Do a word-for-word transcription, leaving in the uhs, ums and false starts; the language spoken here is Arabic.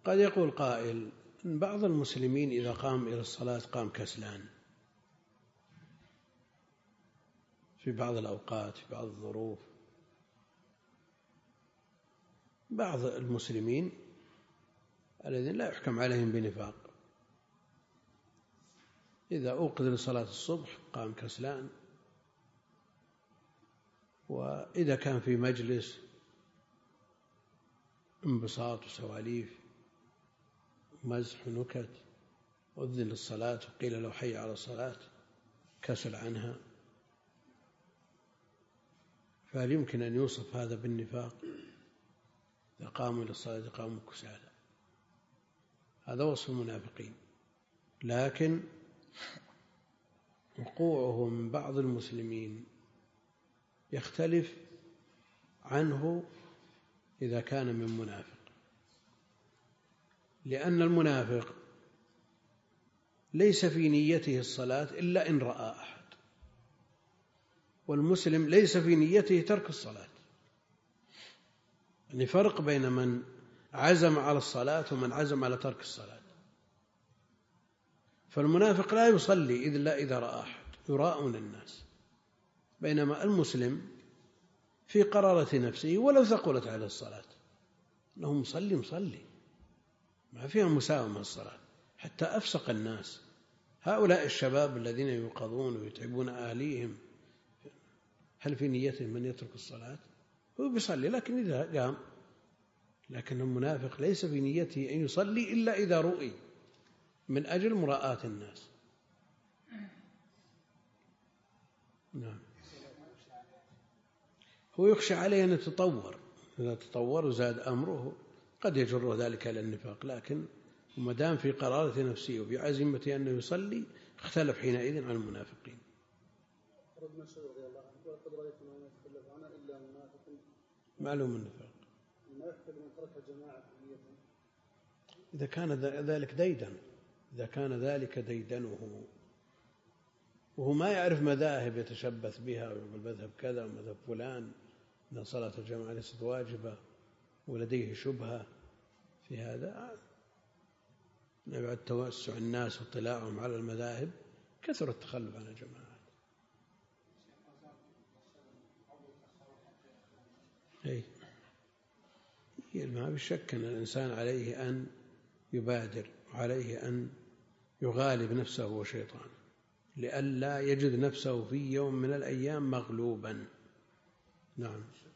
قد يقول قائل إن بعض المسلمين إذا قام إلى الصلاة قام كسلان في بعض الأوقات، في بعض الظروف. بعض المسلمين الذين لا يحكم عليهم بنفاق إذا أوقظ لصلاة الصبح قام كسلان، وإذا كان في مجلس انبساط وسواليف مزح ونكت أذن للصلاة وقيل له حي على الصلاة كسل عنها، فهل يمكن أن يوصف هذا بالنفاق؟ إذا قاموا إلى الصلاة قاموا كسالى، هذا وصف المنافقين. لكن وقوعه من بعض المسلمين يختلف عنه إذا كان من منافق، لأن المنافق ليس في نيته الصلاة إلا إن رأى أحد، والمسلم ليس في نيته ترك الصلاة. يعني فرق بين من عزم على الصلاة ومن عزم على ترك الصلاة. فالمنافق لا يصلي إلا إذا رأى أحد، يراءون الناس، بينما المسلم في قرارة نفسه ولو ثقلت على الصلاة أنه مصلي مصلي، ما فيها مساومة الصلاة. حتى أفسق الناس هؤلاء الشباب الذين يوقظون ويتعبون أهليهم، هل في نيتهم من يترك الصلاة؟ هو بيصلي لكن إذا قام. لكن المنافق ليس في نيته أن يصلي إلا إذا رؤي من أجل مراءاة الناس. نعم. هو يخشى عليه أن يتطور، إذا تطور وزاد أمره قد يجر ذلك إلى النفاق، لكن وما دام في قرارة نفسه وفي عزيمة أنه يصلي اختلف حينئذ عن المنافقين. معلوم النفاق إذا كان ذلك ديدن، إذا كان ذلك ديدنه وهو ما يعرف مذاهب يتشبث بها، ويقول مذهب كذا ومذهب فلان أن صلاة الجماعة ليست واجبة ولديه شبهة في هذا، بعد توسع الناس واطلاعهم على المذاهب كثر التخلف عن الجماعات. أي ما بشك أن الإنسان عليه أن يبادر وعليه أن يغالب نفسه وشيطانه لئلا يجد نفسه في يوم من الأيام مغلوبا. نعم.